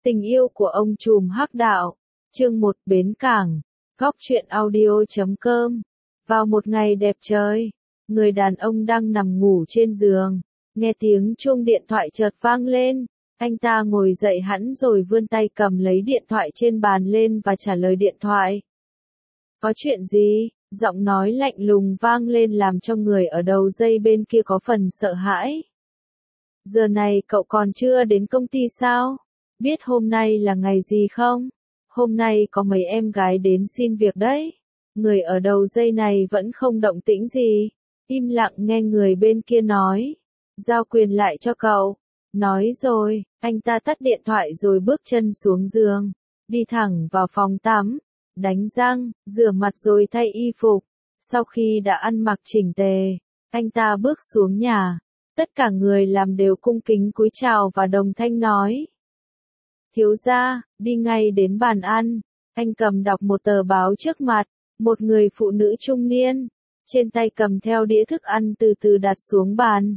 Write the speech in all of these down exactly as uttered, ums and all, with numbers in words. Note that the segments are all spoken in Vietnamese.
Tình yêu của ông trùm hắc đạo. Chương một Bến Cảng. Góc truyện audio chấm com. Vào một ngày đẹp trời, người đàn ông đang nằm ngủ trên giường, nghe tiếng chuông điện thoại chợt vang lên. Anh ta ngồi dậy hẳn rồi vươn tay cầm lấy điện thoại trên bàn lên và trả lời điện thoại. Có chuyện gì? Giọng nói lạnh lùng vang lên làm cho người ở đầu dây bên kia có phần sợ hãi. Giờ này cậu còn chưa đến công ty sao? Biết hôm nay là ngày gì không? Hôm nay có mấy em gái đến xin việc đấy. Người ở đầu dây này vẫn không động tĩnh gì, im lặng nghe người bên kia nói. Giao quyền lại cho cậu. Nói rồi, anh ta tắt điện thoại rồi bước chân xuống giường, đi thẳng vào phòng tắm, đánh răng, rửa mặt rồi thay y phục. Sau khi đã ăn mặc chỉnh tề, anh ta bước xuống nhà. Tất cả người làm đều cung kính cúi chào và đồng thanh nói. Thiếu gia, đi ngay đến bàn ăn. Anh cầm đọc một tờ báo trước mặt, một người phụ nữ trung niên, trên tay cầm theo đĩa thức ăn từ từ đặt xuống bàn.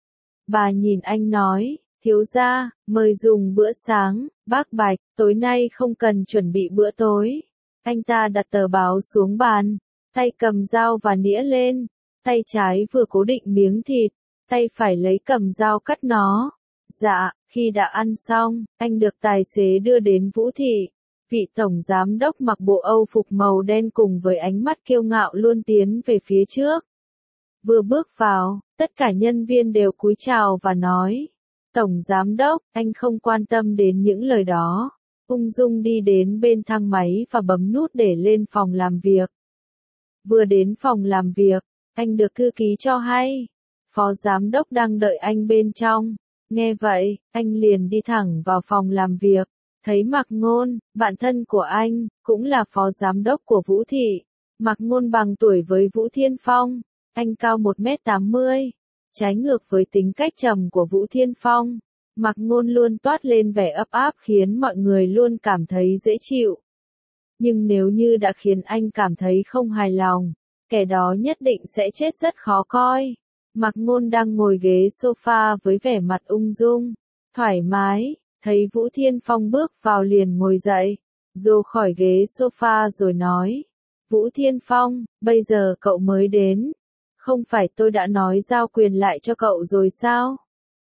Bà nhìn anh nói, thiếu gia, mời dùng bữa sáng. Bác Bạch, tối nay không cần chuẩn bị bữa tối. Anh ta đặt tờ báo xuống bàn, tay cầm dao và nĩa lên, tay trái vừa cố định miếng thịt, tay phải lấy cầm dao cắt nó. Dạ, khi đã ăn xong, anh được tài xế đưa đến Vũ Thị. Vị tổng giám đốc mặc bộ Âu phục màu đen cùng với ánh mắt kiêu ngạo luôn tiến về phía trước. Vừa bước vào, tất cả nhân viên đều cúi chào và nói. Tổng giám đốc, anh không quan tâm đến những lời đó. Ung dung đi đến bên thang máy và bấm nút để lên phòng làm việc. Vừa đến phòng làm việc, anh được thư ký cho hay. Phó giám đốc đang đợi anh bên trong. Nghe vậy, anh liền đi thẳng vào phòng làm việc. Thấy Mạc Ngôn, bạn thân của anh, cũng là phó giám đốc của Vũ Thị. Mạc Ngôn bằng tuổi với Vũ Thiên Phong. Anh cao một mét tám mươi. Trái ngược với tính cách trầm của Vũ Thiên Phong, Mạc Ngôn luôn toát lên vẻ ấp áp khiến mọi người luôn cảm thấy dễ chịu. Nhưng nếu như đã khiến anh cảm thấy không hài lòng, kẻ đó nhất định sẽ chết rất khó coi. Mạc Ngôn đang ngồi ghế sofa với vẻ mặt ung dung, thoải mái, thấy Vũ Thiên Phong bước vào liền ngồi dậy, rồ khỏi ghế sofa rồi nói. Vũ Thiên Phong, bây giờ cậu mới đến. Không phải tôi đã nói giao quyền lại cho cậu rồi sao?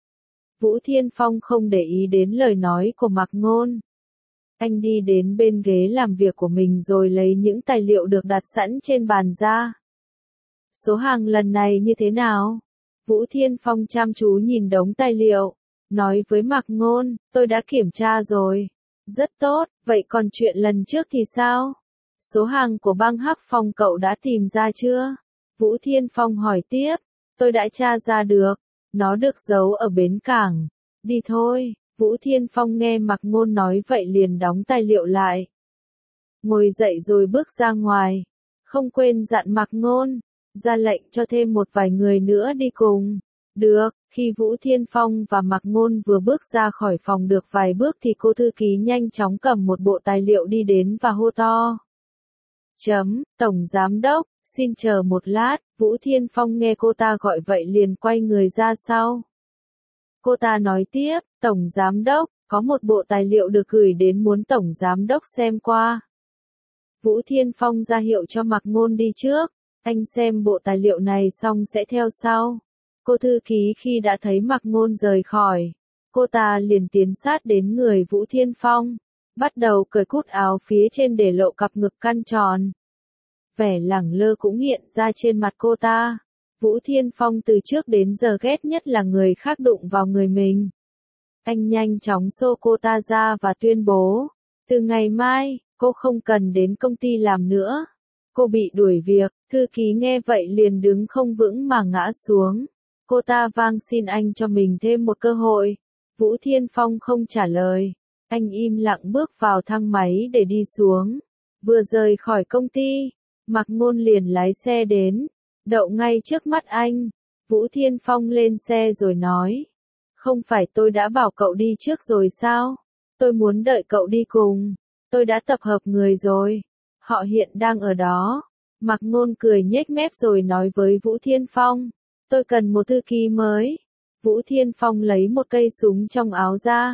Vũ Thiên Phong không để ý đến lời nói của Mạc Ngôn. Anh đi đến bên ghế làm việc của mình rồi lấy những tài liệu được đặt sẵn trên bàn ra. Số hàng lần này như thế nào? Vũ Thiên Phong chăm chú nhìn đống tài liệu, nói với Mạc Ngôn, tôi đã kiểm tra rồi. Rất tốt, vậy còn chuyện lần trước thì sao? Số hàng của băng Hắc Phong cậu đã tìm ra chưa? Vũ Thiên Phong hỏi tiếp, tôi đã tra ra được, nó được giấu ở bến cảng. Đi thôi. Vũ Thiên Phong nghe Mạc Ngôn nói vậy liền đóng tài liệu lại. Ngồi dậy rồi bước ra ngoài. Không quên dặn Mạc Ngôn, ra lệnh cho thêm một vài người nữa đi cùng. Được, khi Vũ Thiên Phong và Mạc Ngôn vừa bước ra khỏi phòng được vài bước thì cô thư ký nhanh chóng cầm một bộ tài liệu đi đến và hô to. Chấm, Tổng Giám Đốc, xin chờ một lát. Vũ Thiên Phong nghe cô ta gọi vậy liền quay người ra sau. Cô ta nói tiếp, Tổng Giám Đốc, có một bộ tài liệu được gửi đến muốn Tổng Giám Đốc xem qua. Vũ Thiên Phong ra hiệu cho Mạc Ngôn đi trước, anh xem bộ tài liệu này xong sẽ theo sau. Cô thư ký khi đã thấy Mạc Ngôn rời khỏi, cô ta liền tiến sát đến người Vũ Thiên Phong, bắt đầu cởi cúc áo phía trên để lộ cặp ngực căn tròn. Vẻ lẳng lơ cũng hiện ra trên mặt cô ta. Vũ Thiên Phong từ trước đến giờ ghét nhất là người khác đụng vào người mình. Anh nhanh chóng xô cô ta ra và tuyên bố, từ ngày mai, cô không cần đến công ty làm nữa. Cô bị đuổi việc. Thư ký nghe vậy liền đứng không vững mà ngã xuống. Cô ta van xin anh cho mình thêm một cơ hội. Vũ Thiên Phong không trả lời. Anh im lặng bước vào thang máy để đi xuống. Vừa rời khỏi công ty, Mạc Ngôn liền lái xe đến, đậu ngay trước mắt anh. Vũ Thiên Phong lên xe rồi nói. Không phải tôi đã bảo cậu đi trước rồi sao? Tôi muốn đợi cậu đi cùng. Tôi đã tập hợp người rồi. Họ hiện đang ở đó. Mạc Ngôn cười nhếch mép rồi nói với Vũ Thiên Phong. Tôi cần một thư ký mới. Vũ Thiên Phong lấy một cây súng trong áo ra.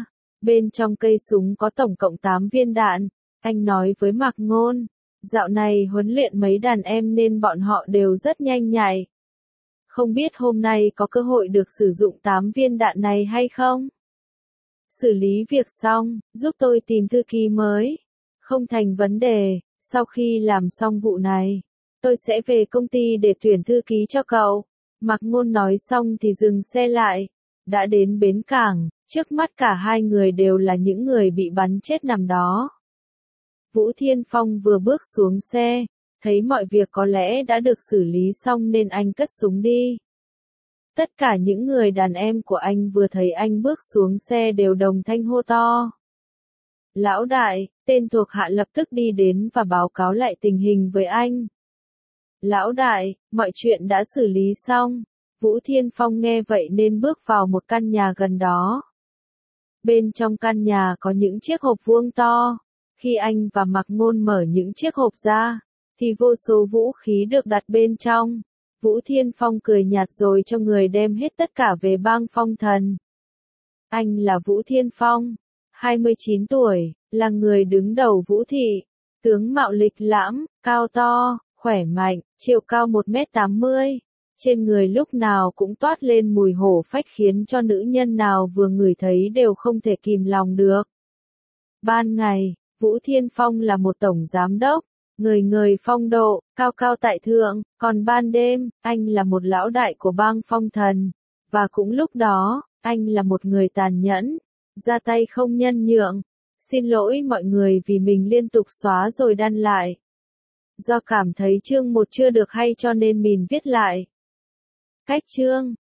Bên trong cây súng có tổng cộng tám viên đạn. Anh nói với Mạc Ngôn, dạo này huấn luyện mấy đàn em nên bọn họ đều rất nhanh nhạy. Không biết hôm nay có cơ hội được sử dụng tám viên đạn này hay không? Xử lý việc xong, giúp tôi tìm thư ký mới. Không thành vấn đề, sau khi làm xong vụ này, tôi sẽ về công ty để tuyển thư ký cho cậu. Mạc Ngôn nói xong thì dừng xe lại. Đã đến bến cảng, trước mắt cả hai người đều là những người bị bắn chết nằm đó. Vũ Thiên Phong vừa bước xuống xe, thấy mọi việc có lẽ đã được xử lý xong nên anh cất súng đi. Tất cả những người đàn em của anh vừa thấy anh bước xuống xe đều đồng thanh hô to. Lão đại, tên thuộc hạ lập tức đi đến và báo cáo lại tình hình với anh. Lão đại, mọi chuyện đã xử lý xong. Vũ Thiên Phong nghe vậy nên bước vào một căn nhà gần đó. Bên trong căn nhà có những chiếc hộp vuông to. Khi anh và Mạc Ngôn mở những chiếc hộp ra, thì vô số vũ khí được đặt bên trong. Vũ Thiên Phong cười nhạt rồi cho người đem hết tất cả về bang Phong Thần. Anh là Vũ Thiên Phong, hai mươi chín tuổi, là người đứng đầu Vũ Thị. Tướng mạo lịch lãm, cao to, khỏe mạnh, chiều cao một mét tám mươi. Trên người lúc nào cũng toát lên mùi hổ phách khiến cho nữ nhân nào vừa ngửi thấy đều không thể kìm lòng được. Ban ngày, Vũ Thiên Phong là một tổng giám đốc, người người phong độ, cao cao tại thượng, còn ban đêm, anh là một lão đại của bang Phong Thần, và cũng lúc đó, anh là một người tàn nhẫn, ra tay không nhân nhượng. Xin lỗi mọi người vì mình liên tục xóa rồi đăng lại. Do cảm thấy chương một chưa được hay cho nên mình viết lại. Cách chương